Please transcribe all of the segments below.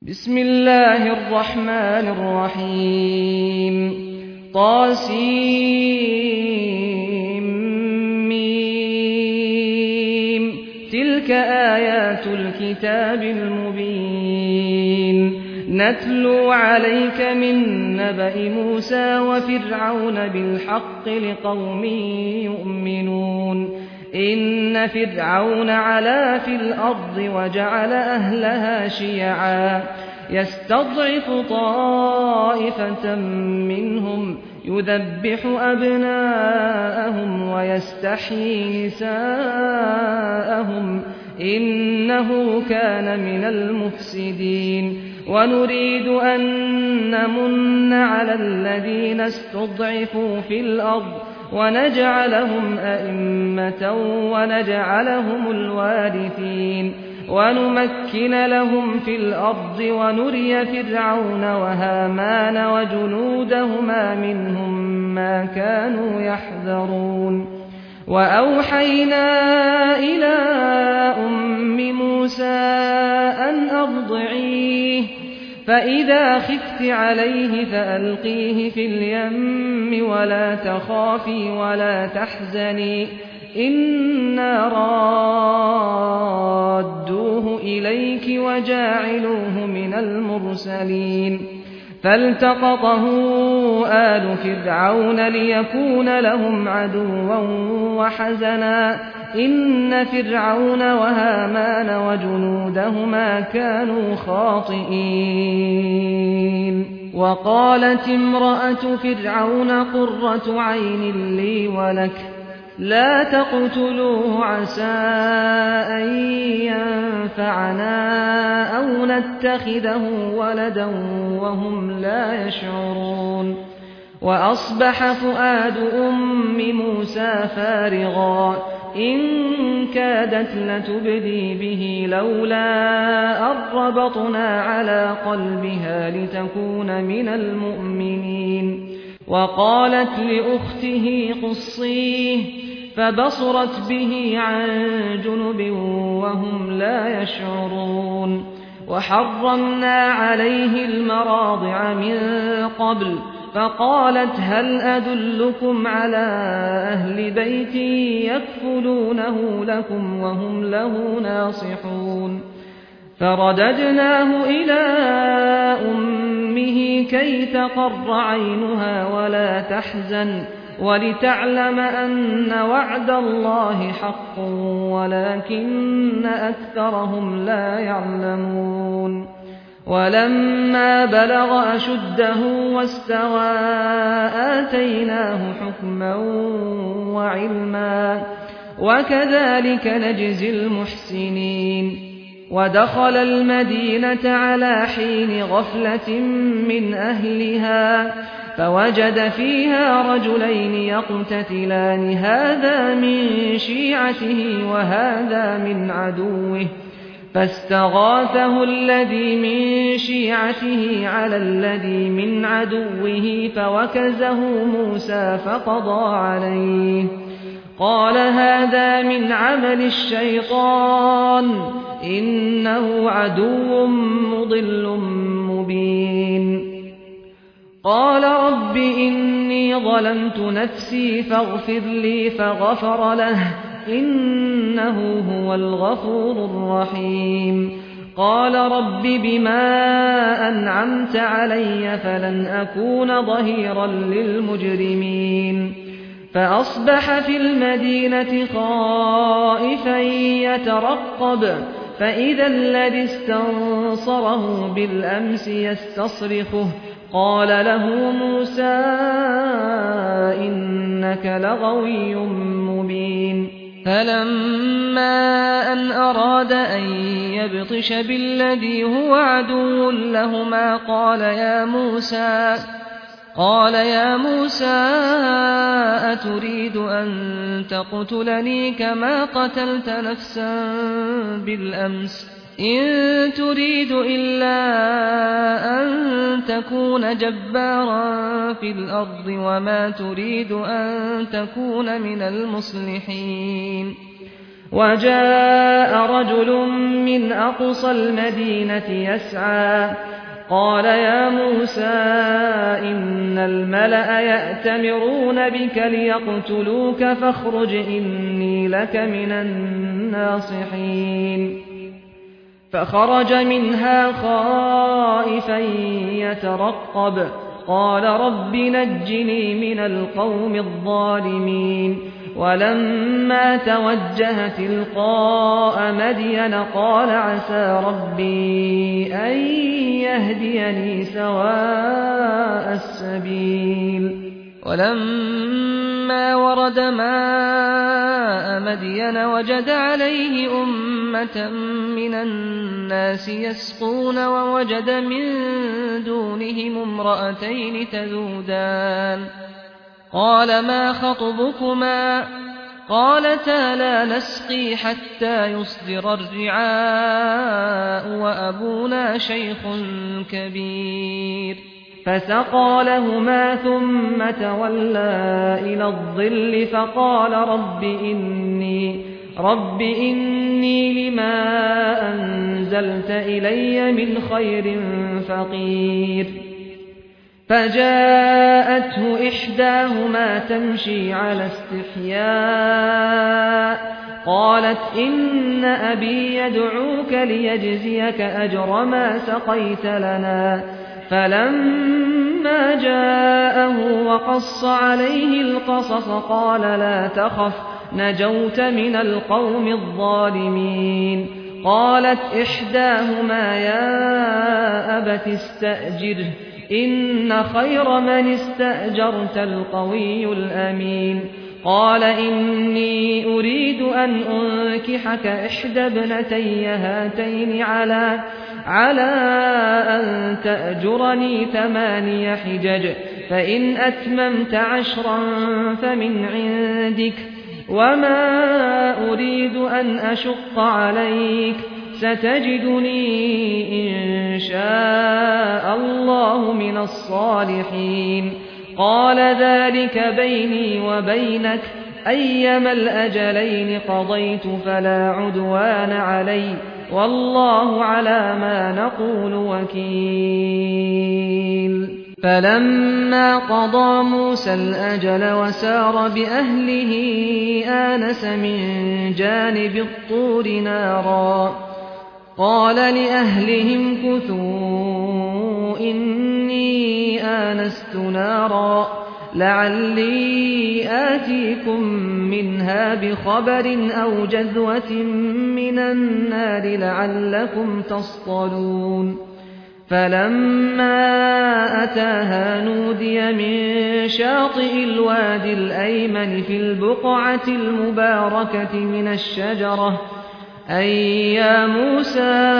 بسم الله الرحمن الرحيم طاسيم تلك آيات الكتاب المبين نتلو عليك من نبأ موسى وفرعون بالحق لقوم يؤمنون إن فرعون علا في الأرض وجعل أهلها شيعا يستضعف طائفة منهم يذبح أبناءهم ويستحيي نساءهم إنه كان من المفسدين ونريد أن نمن على الذين استضعفوا في الأرض ونجعلهم أئمة ونجعلهم الوارثين ونمكن لهم في الأرض ونري فرعون وهامان وجنودهما منهم ما كانوا يحذرون وأوحينا إلى أم موسى أن أرضعيه فإذا خفت عليه فألقيه في اليم ولا تخافي ولا تحزني إنا رادوه إليك وجاعلوه من المرسلين فالتقطه آل فرعون ليكون لهم عدوا وحزنا إن فرعون وهامان وجنودهما كانوا خاطئين وقالت امرأة فرعون قرة عين لي ولك لا تقتلوه عسى أن ينفعنا أو نتخذه ولدا وهم لا يشعرون وأصبح فؤاد أم موسى فارغا إن كادت لتبدي به لولا أن ربطنا على قلبها لتكون من المؤمنين وقالت لأخته قصيه فبصرت به عن جنب وهم لا يشعرون وحرمنا عليه المراضع من قبل فقالت هل أدلكم على أهل بيت يكفلونه لكم وهم له ناصحون فرددناه إلى أمه كي تقر عينها ولا تحزن ولتعلم أن وعد الله حق ولكن أكثرهم لا يعلمون ولما بلغ أشده واستوى آتيناه حكما وعلما وكذلك نجزي المحسنين ودخل المدينة على حين غفلة من أهلها فوجد فيها رجلين يقتتلان هذا من شيعته وهذا من عدوه فاستغاثه الذي من شيعته على الذي من عدوه فوكزه موسى فقضى عليه قال هذا من عمل الشيطان إنه عدو مضل مبين قال رب إني ظلمت نفسي فاغفر لي فغفر له إنه هو الغفور الرحيم قال رب بما أنعمت علي فلن أكون ظهيرا للمجرمين فأصبح في المدينة خائفا يترقب فإذا الذي استنصره بالأمس يستصرخه قال له موسى إنك لغوي مبين فلما أن أراد أن يبطش بالذي هو عدو لهما قال يا موسى أتريد أن تقتلني كما قتلت نفسا بالأمس إن تريد إلا أن تكون جبارا في الأرض وما تريد أن تكون من المصلحين وجاء رجل من أقصى المدينة يسعى قال يا موسى إن الملأ يأتمرون بك ليقتلوك فاخرج إني لك من الناصحين فخرج منها خائفا يترقب قال رب نجني من القوم الظالمين ولما توجه تلقاء مدين قال عسى ربي أن يهديني سواء السبيل ولما ورد ماء مدين وجد عليه أمة من الناس يسقون ووجد من دونهم امرأتين تذودان قال ما خطبكما قالتا لا نسقي حتى يصدر الرعاء وأبونا شيخ كبير فسقى لهما ثم تولى إلى الظل فقال رب إني لما أنزلت إلي من خير فقير فجاءته إحداهما تمشي على استحياء قالت إن أبي يدعوك ليجزيك أجر ما سقيت لنا فلما جاءه وقص عليه القصص قال لا تخف نجوت من القوم الظالمين قالت إحداهما يا أبت استأجره إن خير من استأجرت القوي الأمين قال إني أريد أن أنكحك إحدى ابنتي هاتين على أن تأجرني 8 حجج فإن أتممت 10 فمن عندك وما أريد أن أشق عليك ستجدني إن شاء الله من الصالحين قال ذلك بيني وبينك أيما الأجلين قضيت فلا عدوان علي والله على ما نقول وكيل فلما قضى موسى الأجل وسار بأهله آنس من جانب الطور نارا قال لأهلهم كثوا إني آنست نارا لعلي آتيكم منها بخبر أو جذوة من النار لعلكم تصطلون فلما أتاها نودي من شاطئ الوادي الأيمن في البقعة المباركة من الشجرة أي يا موسى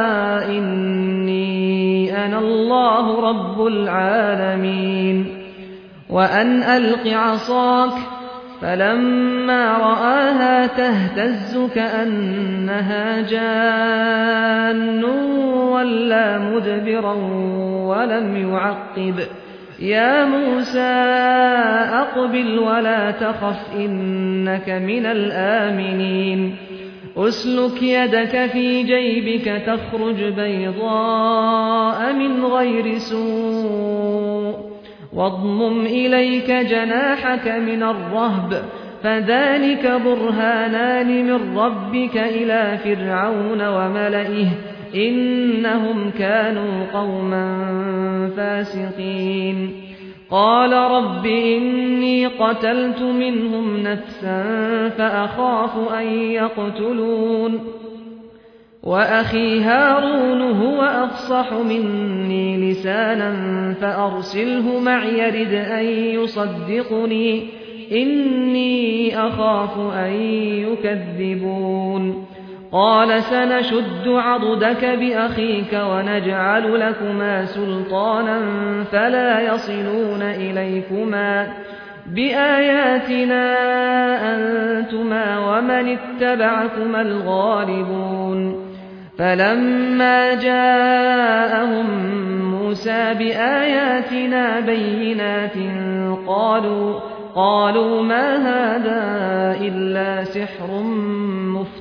إني أنا الله رب العالمين وأن ألق عصاك فلما رآها تهتز كأنها جان ولا مدبرا ولم يعقب يا موسى أقبل ولا تخف إنك من الآمنين أسلك يدك في جيبك تخرج بيضاء من غير سوء واضمم إليك جناحك من الرهب فذلك برهانان من ربك إلى فرعون وملئه إنهم كانوا قوما فاسقين قال رب إني قتلت منهم نفسا فأخاف أن يقتلون وأخي هارون هو أفصح مني لسانا فأرسله معي يرد أن يصدقني إني أخاف أن يكذبون قال سنشد عضدك بأخيك ونجعل لكما سلطانا فلا يصلون إليكما بآياتنا أنتما ومن اتبعكما الغالبون فلما جاءهم موسى بآياتنا بينات قالوا ما هذا إلا سحر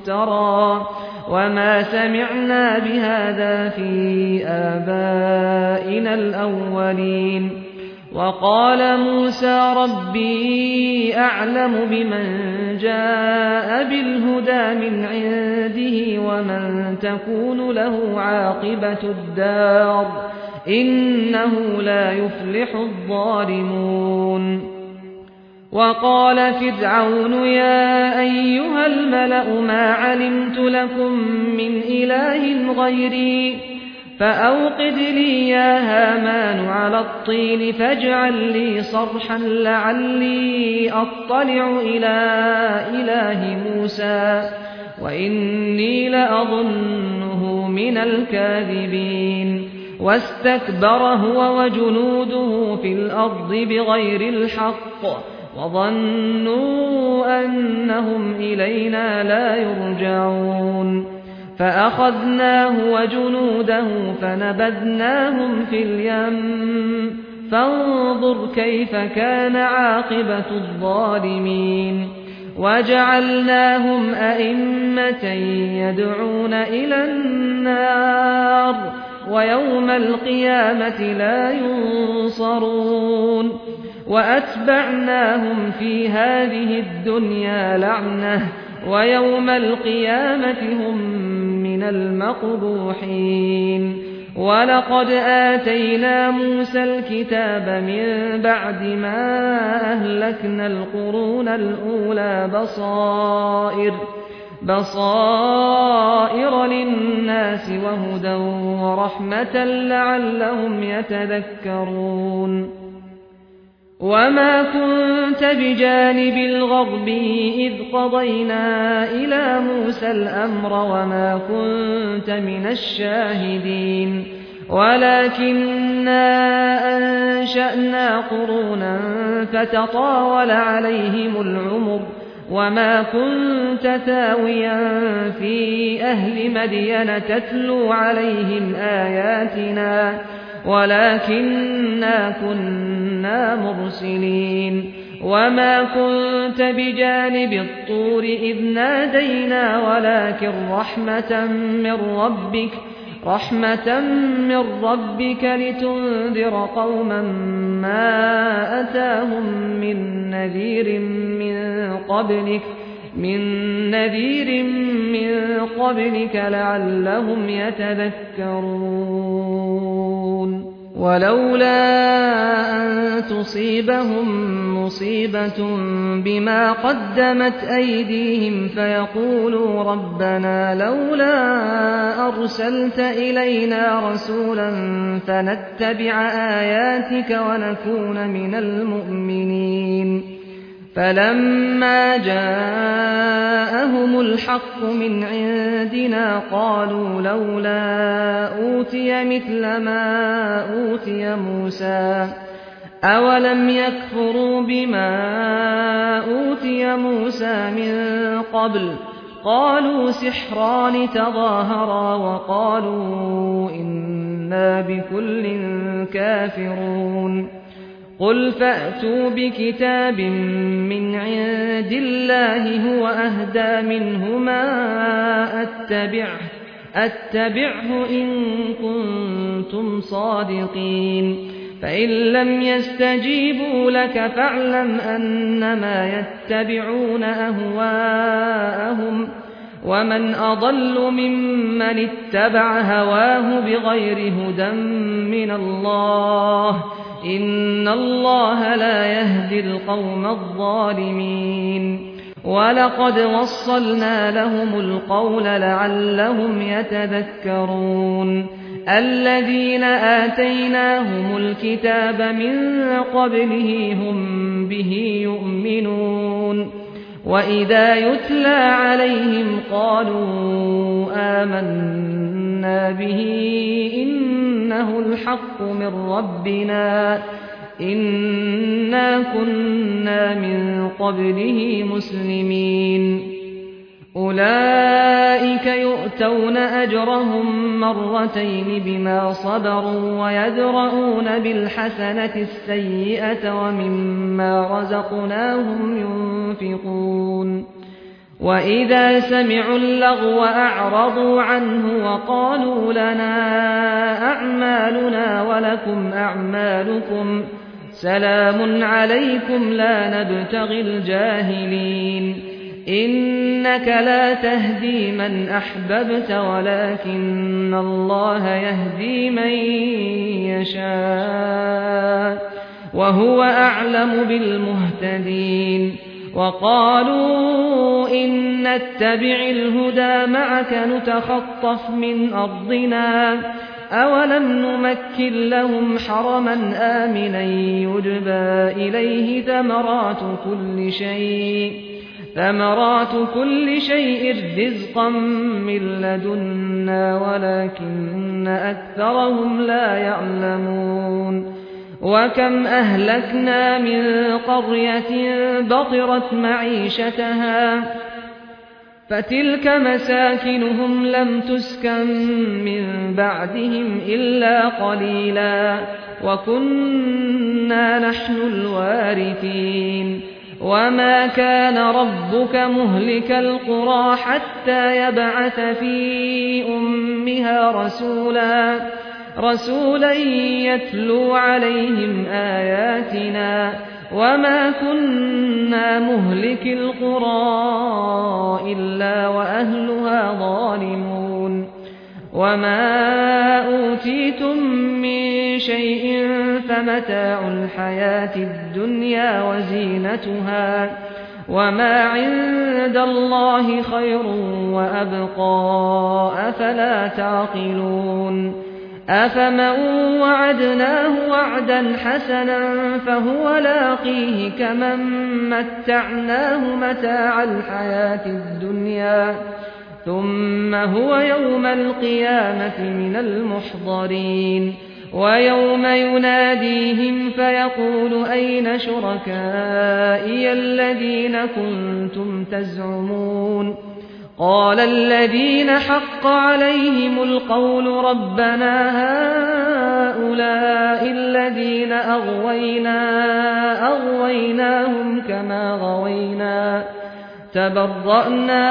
مفترى وما سمعنا بهذا في آبائنا الأولين وقال موسى ربي أعلم بمن جاء بالهدى من عنده ومن تكون له عاقبة الدار إنه لا يفلح الظالمون وقال فرعون يا أيها الملأ ما علمت لكم من إله غيري فأوقد لي يا هامان على الطين فاجعل لي صرحا لعلي أطلع إلى إله موسى وإني لأظنه من الكاذبين واستكبر هو وجنوده في الأرض بغير الحق وظنوا أنهم إلينا لا يرجعون فأخذناه وجنوده فنبذناهم في اليم فانظر كيف كان عاقبة الظالمين وجعلناهم أئمة يدعون إلى النار ويوم القيامة لا ينصرون وأتبعناهم في هذه الدنيا لعنة ويوم القيامة هم من المقبوحين ولقد آتينا موسى الكتاب من بعد ما أهلكنا القرون الأولى بصائر للناس وهدى ورحمة لعلهم يتذكرون وما كنت بجانب الغرب إذ قضينا إلى موسى الأمر وما كنت من الشاهدين ولكننا أنشأنا قرونا فتطاول عليهم العمر وما كنت ثاويا في أهل مدين تتلو عليهم آياتنا ولكننا كنا مرسلين وما كنت بجانب الطور إذ نادينا ولكن رحمة من ربك لتنذر قوما ما أتاهم من نذير من قبلك لعلهم يتذكرون ولولا أن تصيبهم مصيبة بما قدمت أيديهم فيقولوا ربنا لولا أرسلت إلينا رسولا فنتبع آياتك ونكون من المؤمنين فلما جاءهم الحق من عندنا قالوا لولا أوتي مثل ما أوتي موسى أولم يكفروا بما أوتي موسى من قبل قالوا سحران تظاهرا وقالوا إنا بكل كافرون قل فأتوا بكتاب من عند الله هو أهدى منهما أتبعه إن كنتم صادقين فإن لم يستجيبوا لك فاعلم أنما يتبعون أهواءهم ومن أضل ممن اتبع هواه بغير هدى من الله إن الله لا يهدي القوم الظالمين ولقد وصلنا لهم القول لعلهم يتذكرون الذين آتيناهم الكتاب من قبله هم به يؤمنون وإذا يتلى عليهم قالوا آمنا به إنه الحق من ربنا إنا كنا من قبله مسلمين أولئك يؤتون أجرهم مرتين بما صبروا ويدرؤون بالحسنة السيئة ومما رزقناهم ينفقون وإذا سمعوا اللغو أعرضوا عنه وقالوا لنا أعمالنا ولكم أعمالكم سلام عليكم لا نبتغي الجاهلين إنك لا تهدي من أحببت ولكن الله يهدي من يشاء وهو أعلم بالمهتدين وقالوا إن نتبع الهدى معك نتخطف من أرضنا أولم نمكن لهم حرما آمنا يجبى إليه ثمرات كل شيء رزقا من لدنا ولكن أكثرهم لا يعلمون وكم أهلكنا من قرية بطرت معيشتها فتلك مساكنهم لم تسكن من بعدهم إلا قليلا وكنا نحن الوارثين وما كان ربك مهلك القرى حتى يبعث في أمها رسولا يتلو عليهم آياتنا وما كنا مهلك القرى إلا وأهلها ظالمون وما أوتيتم من شيء فمتاع الحياة الدنيا وزينتها وما عند الله خير وأبقى أفلا تعقلون أفمن وعدناه وعدا حسنا فهو لاقيه كمن متعناه متاع الحياة الدنيا ثم هو يوم القيامة من المحضرين ويوم يناديهم فيقول أين شركائي الذين كنتم تزعمون قال الذين حق عليهم القول ربنا هؤلاء الذين أغويناهم كما غوينا تبرأنا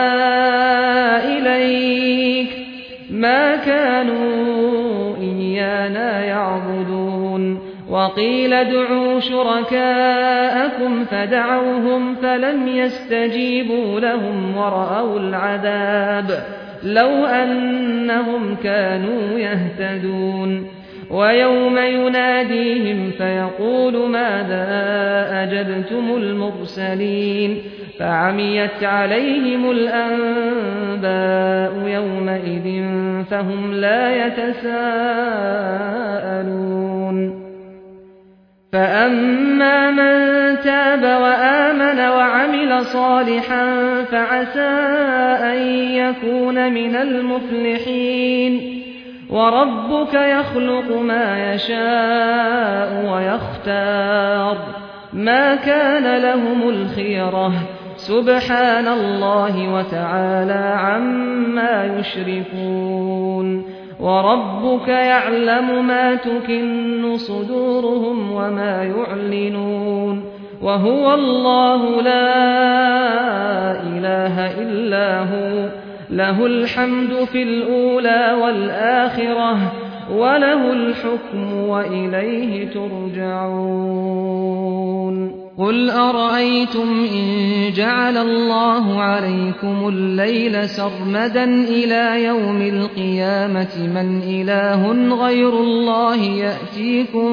إليك ما كانوا إيانا يعبدون وقيل ادعوا شركاءكم فدعوهم فلم يستجيبوا لهم ورأوا العذاب لو أنهم كانوا يهتدون ويوم يناديهم فيقول ماذا أجبتم المرسلين فعميت عليهم الأنباء يومئذ فهم لا يتساءلون فأما من تاب وآمن وعمل صالحا فعسى أن يكون من المفلحين وربك يخلق ما يشاء ويختار ما كان لهم الخيرة سبحان الله وتعالى عما يشركون وربك يعلم ما تكن صدورهم وما يعلنون وهو الله لا إله إلا هو له الحمد في الأولى والآخرة وله الحكم وإليه ترجعون قل أرأيتم إن جعل الله عليكم الليل سرمدا إلى يوم القيامة من إله غير الله يأتيكم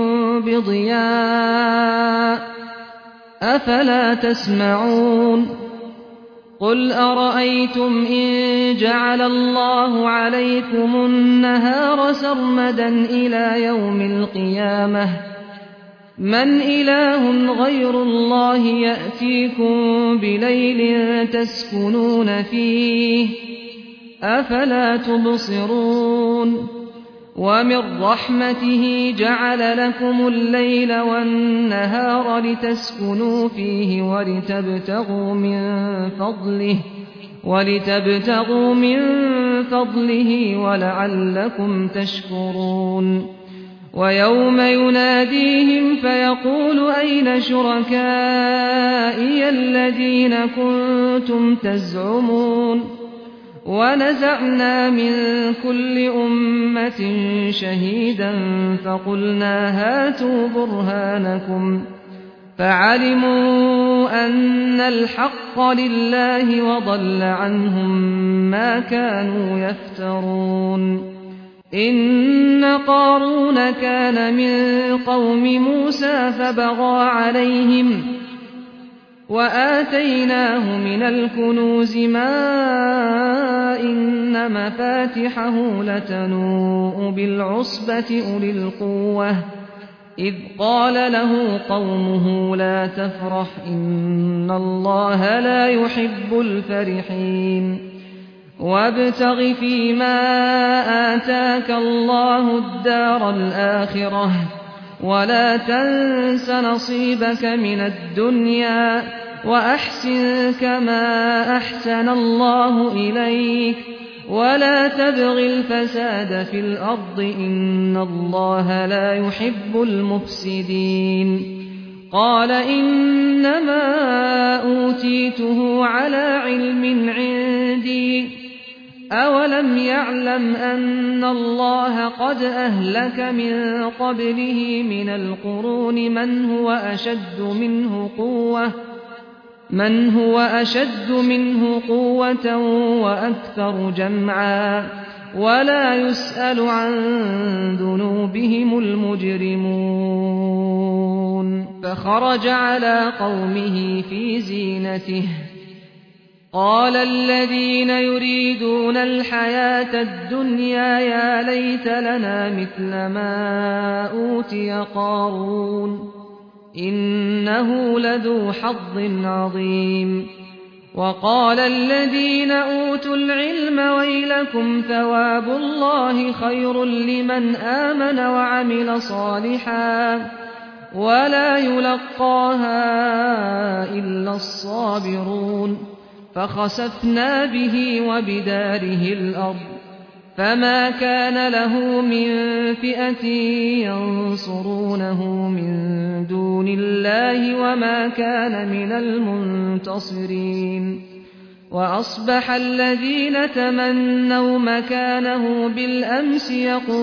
بضياء أفلا تسمعون قل أرأيتم إن جعل الله عليكم النهار سرمدا إلى يوم القيامة من إله غير الله يأتيكم بليل تسكنون فيه أفلا تبصرون ومن رحمته جعل لكم الليل والنهار لتسكنوا فيه ولتبتغوا من فضله ولعلكم تشكرون ويوم يناديهم فيقول أين شركائي الذين كنتم تزعمون ونزعنا من كل أمة شهيدا فقلنا هاتوا برهانكم فعلموا أن الحق لله وضل عنهم ما كانوا يفترون إن قارون كان من قوم موسى فبغى عليهم وآتيناه من الكنوز ما إن مفاتحه لتنوء بالعصبة أولي القوة إذ قال له قومه لا تفرح إن الله لا يحب الفرحين وابتغ فيما آتاك الله الدار الآخرة ولا تنس نصيبك من الدنيا وأحسن كما أحسن الله إليك ولا تبغ الفساد في الأرض إن الله لا يحب المفسدين قال إنما أوتيته على علم عندي أولم يعلم أن الله قد أهلك من قبله من القرون من هو أشد منه قوة وأكثر جمعا ولا يسأل عن ذنوبهم المجرمون فخرج على قومه في زينته قال الذين يريدون الحياة الدنيا يا ليت لنا مثل ما أوتي قارون إنه لذو حظ عظيم وقال الذين أوتوا العلم ويلكم ثواب الله خير لمن آمن وعمل صالحا ولا يلقاها إلا الصابرون فخسفنا به وبداره الأرض فما كان له من فئة ينصرونه من دون الله وما كان من المنتصرين وأصبح الذين تمنوا مكانه بالأمس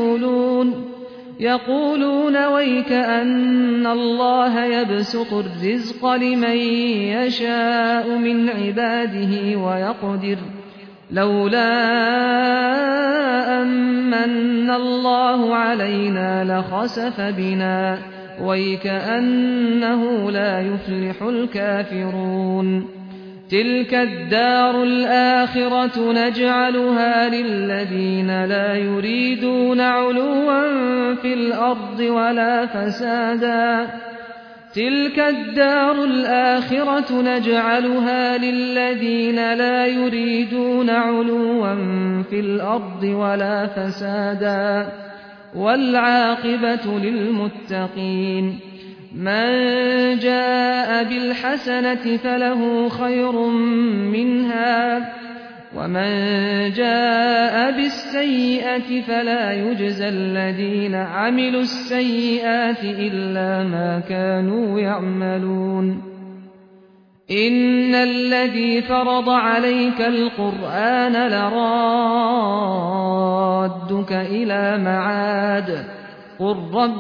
يقولون ويك أن الله يبسط الرزق لمن يشاء من عباده ويقدر لولا أمن الله علينا لخسف بنا ويك أنه لا يفلح الكافرون تلك الدار الآخرة نجعلها للذين لا يريدون علوا في الأرض ولا فسادا تلك الدار الآخرة نجعلها للذين لا يريدون علوا في الأرض ولا فسادا والعاقبة للمتقين من جاء بالحسنة فله خير منها ومن جاء بالسيئة فلا يجزى الذين عملوا السيئات إلا ما كانوا يعملون إن الذي فرض عليك القرآن لرادك إلى معاد قل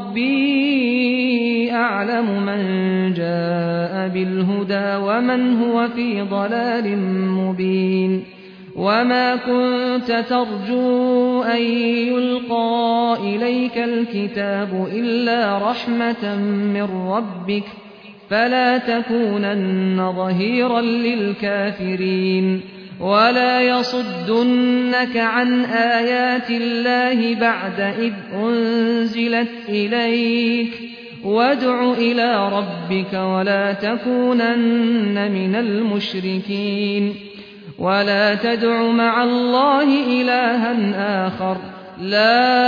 ربي أعلم من جاء بالهدى ومن هو في ضلال مبين وما كنت ترجو أن يلقى إليك الكتاب إلا رحمة من ربك فلا تكونن ظهيرا للكافرين ولا يصدنك عن آيات الله بعد إذ أنزلت إليك وادع إلى ربك ولا تكونن من المشركين ولا تدع مع الله إلها آخر لا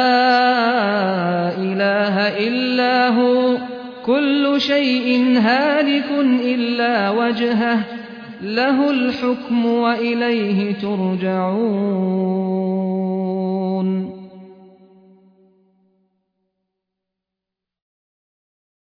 إله إلا هو كل شيء هالك إلا وجهه له الحكم وإليه ترجعون